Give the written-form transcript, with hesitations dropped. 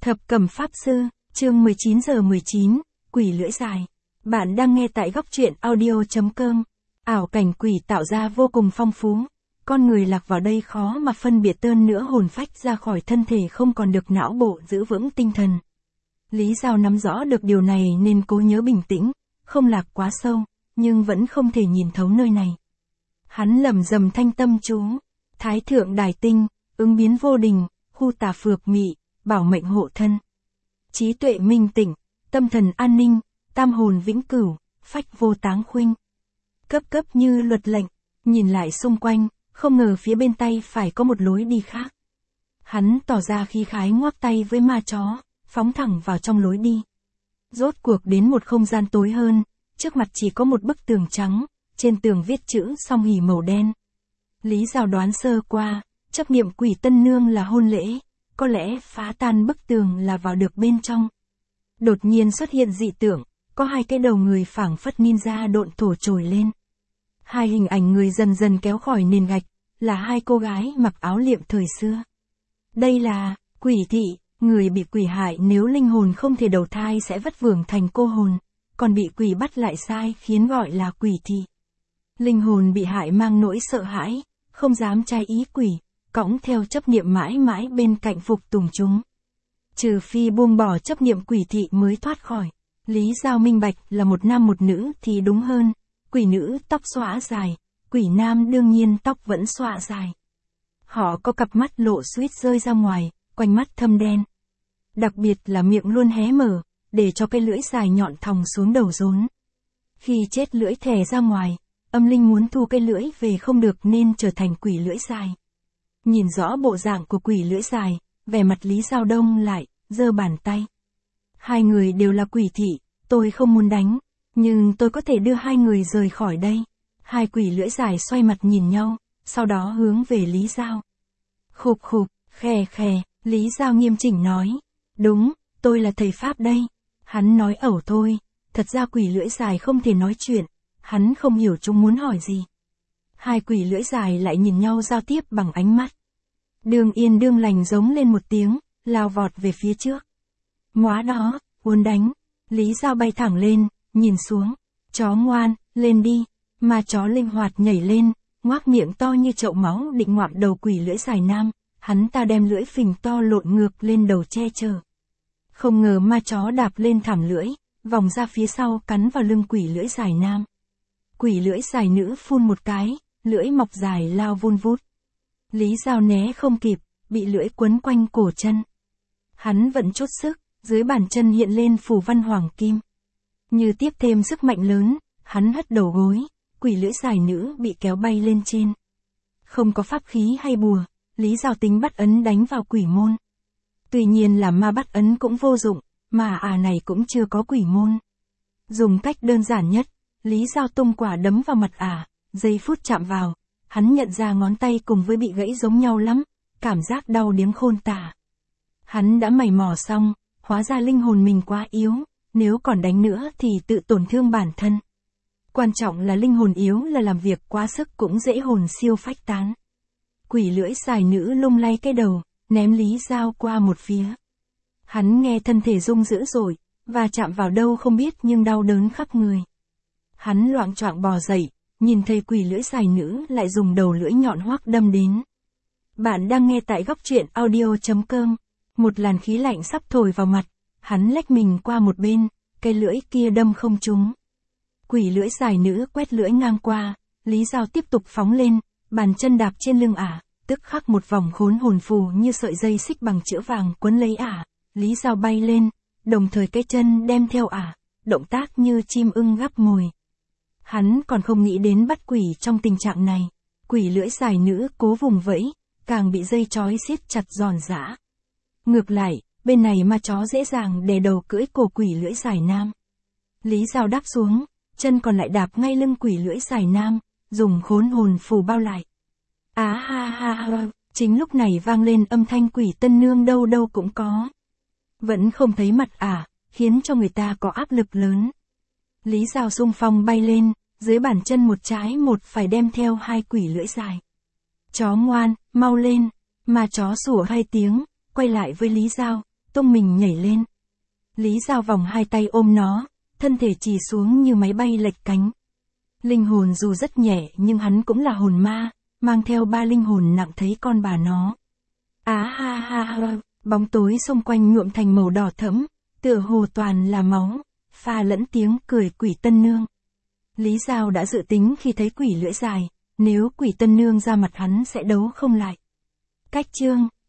Thập Cẩm Pháp Sư, chương 19:19, Quỷ lưỡi dài. Bạn đang nghe tại góc truyện audio.com. Ảo cảnh quỷ tạo ra vô cùng phong phú. Con người lạc vào đây khó mà phân biệt tơn nữa, hồn phách ra khỏi thân thể không còn được não bộ giữ vững tinh thần. Lý Giao nắm rõ được điều này nên cố nhớ bình tĩnh, không lạc quá sâu, nhưng vẫn không thể nhìn thấu nơi này. Hắn lẩm rầm thanh tâm chú, Thái thượng đài tinh, ứng biến vô đình, khu tà phược mị, bảo mệnh hộ thân. Trí tuệ minh tỉnh, tâm thần an ninh, tam hồn vĩnh cửu, phách vô táng khuynh. Cấp cấp như luật lệnh, nhìn lại xung quanh, không ngờ phía bên tay phải có một lối đi khác. Hắn tỏ ra khí khái ngoắc tay với ma chó, phóng thẳng vào trong lối đi. Rốt cuộc đến một không gian tối hơn, trước mặt chỉ có một bức tường trắng, trên tường viết chữ song hỷ màu đen. Lý Giao đoán sơ qua, chấp niệm quỷ tân nương là hôn lễ, có lẽ phá tan bức tường là vào được bên trong. Đột nhiên xuất hiện dị tượng, có hai cái đầu người phảng phất ninja độn thổ trồi lên. Hai hình ảnh người dần dần kéo khỏi nền gạch, là hai cô gái mặc áo liệm thời xưa. Đây là quỷ thị, người bị quỷ hại nếu linh hồn không thể đầu thai sẽ vất vưởng thành cô hồn, còn bị quỷ bắt lại sai khiến gọi là quỷ thị. Linh hồn bị hại mang nỗi sợ hãi, không dám trái ý quỷ, cõng theo chấp niệm mãi mãi bên cạnh phục tùng chúng. Trừ phi buông bỏ chấp niệm quỷ thị mới thoát khỏi. Lý Giao minh bạch là một nam một nữ thì đúng hơn, quỷ nữ tóc xõa dài, quỷ nam đương nhiên tóc vẫn xõa dài. Họ có cặp mắt lộ suýt rơi ra ngoài, quanh mắt thâm đen. Đặc biệt là miệng luôn hé mở, để cho cái lưỡi dài nhọn thòng xuống đầu rốn. Khi chết lưỡi thè ra ngoài, âm linh muốn thu cái lưỡi về không được nên trở thành quỷ lưỡi dài. Nhìn rõ bộ dạng của quỷ lưỡi dài, vẻ mặt Lý Giao đông lại, giơ bàn tay. Hai người đều là quỷ thị, tôi không muốn đánh, nhưng tôi có thể đưa hai người rời khỏi đây. Hai quỷ lưỡi dài xoay mặt nhìn nhau, sau đó hướng về Lý Giao. Khục khục, khè khè, Lý Giao nghiêm chỉnh nói. Đúng, tôi là thầy Pháp đây. Hắn nói ẩu thôi, thật ra quỷ lưỡi dài không thể nói chuyện, hắn không hiểu chúng muốn hỏi gì. Hai quỷ lưỡi dài lại nhìn nhau giao tiếp bằng ánh mắt. Đương yên đương lành giống lên một tiếng, lao vọt về phía trước. Móa đó, muốn đánh. Lý Giao bay thẳng lên, nhìn xuống. Chó ngoan, lên đi. Ma chó linh hoạt nhảy lên, ngoác miệng to như chậu máu định ngoạm đầu quỷ lưỡi dài nam. Hắn ta đem lưỡi phình to lộn ngược lên đầu che chở. Không ngờ ma chó đạp lên thảm lưỡi, vòng ra phía sau cắn vào lưng quỷ lưỡi dài nam. Quỷ lưỡi dài nữ phun một cái, lưỡi mọc dài lao vun vút. Lý Giao né không kịp, bị lưỡi quấn quanh cổ chân. Hắn vẫn chút sức, dưới bàn chân hiện lên phù văn hoàng kim. Như tiếp thêm sức mạnh lớn, hắn hất đầu gối, quỷ lưỡi dài nữ bị kéo bay lên trên. Không có pháp khí hay bùa, Lý Giao tính bắt ấn đánh vào quỷ môn. Tuy nhiên là ma bắt ấn cũng vô dụng, mà này cũng chưa có quỷ môn. Dùng cách đơn giản nhất, Lý Giao tung quả đấm vào mặt giây phút chạm vào, hắn nhận ra ngón tay cùng với bị gãy giống nhau lắm, cảm giác đau điếng khôn tả. Hắn đã mày mò xong, hóa ra linh hồn mình quá yếu, nếu còn đánh nữa thì tự tổn thương bản thân. Quan trọng là linh hồn yếu là làm việc quá sức cũng dễ hồn siêu phách tán. Quỷ lưỡi dài nữ lung lay cái đầu, ném Lý Giao qua một phía. Hắn nghe thân thể rung dữ dội, và chạm vào đâu không biết nhưng đau đớn khắp người. Hắn loạng choạng bò dậy, nhìn thấy quỷ lưỡi dài nữ lại dùng đầu lưỡi nhọn hoắc đâm đến. Bạn đang nghe tại góc truyện audio.com. Một làn khí lạnh sắp thổi vào mặt, hắn lách mình qua một bên, cái lưỡi kia đâm không trúng. Quỷ lưỡi dài nữ quét lưỡi ngang qua, Lý Giao tiếp tục phóng lên, bàn chân đạp trên lưng tức khắc một vòng khốn hồn phù như sợi dây xích bằng chữ vàng quấn lấy Lý Giao bay lên, đồng thời cái chân đem theo động tác như chim ưng gắp mồi. Hắn còn không nghĩ đến bắt quỷ trong tình trạng này, quỷ lưỡi dài nữ cố vùng vẫy, càng bị dây trói siết chặt giòn giã. Ngược lại, bên này ma chó dễ dàng đè đầu cưỡi cổ quỷ lưỡi dài nam. Lý Giao đáp xuống, chân còn lại đạp ngay lưng quỷ lưỡi dài nam, dùng khốn hồn phù bao lại. Ha ha ha, chính lúc này vang lên âm thanh quỷ tân nương đâu đâu cũng có. Vẫn không thấy mặt khiến cho người ta có áp lực lớn. Lý Giao xung phong bay lên, dưới bàn chân một trái một phải đem theo hai quỷ lưỡi dài. Chó ngoan, mau lên, ma chó sủa hai tiếng, quay lại với Lý Giao, tung mình nhảy lên. Lý Giao vòng hai tay ôm nó, thân thể chì xuống như máy bay lệch cánh. Linh hồn dù rất nhẹ nhưng hắn cũng là hồn ma, mang theo 3 linh hồn nặng thấy con bà nó. Á ha ha ha, bóng tối xung quanh nhuộm thành màu đỏ thẫm, tựa hồ toàn là máu, pha lẫn tiếng cười quỷ tân nương. Lý Giao đã dự tính khi thấy quỷ lưỡi dài, nếu quỷ tân nương ra mặt hắn sẽ đấu không lại. Cách chương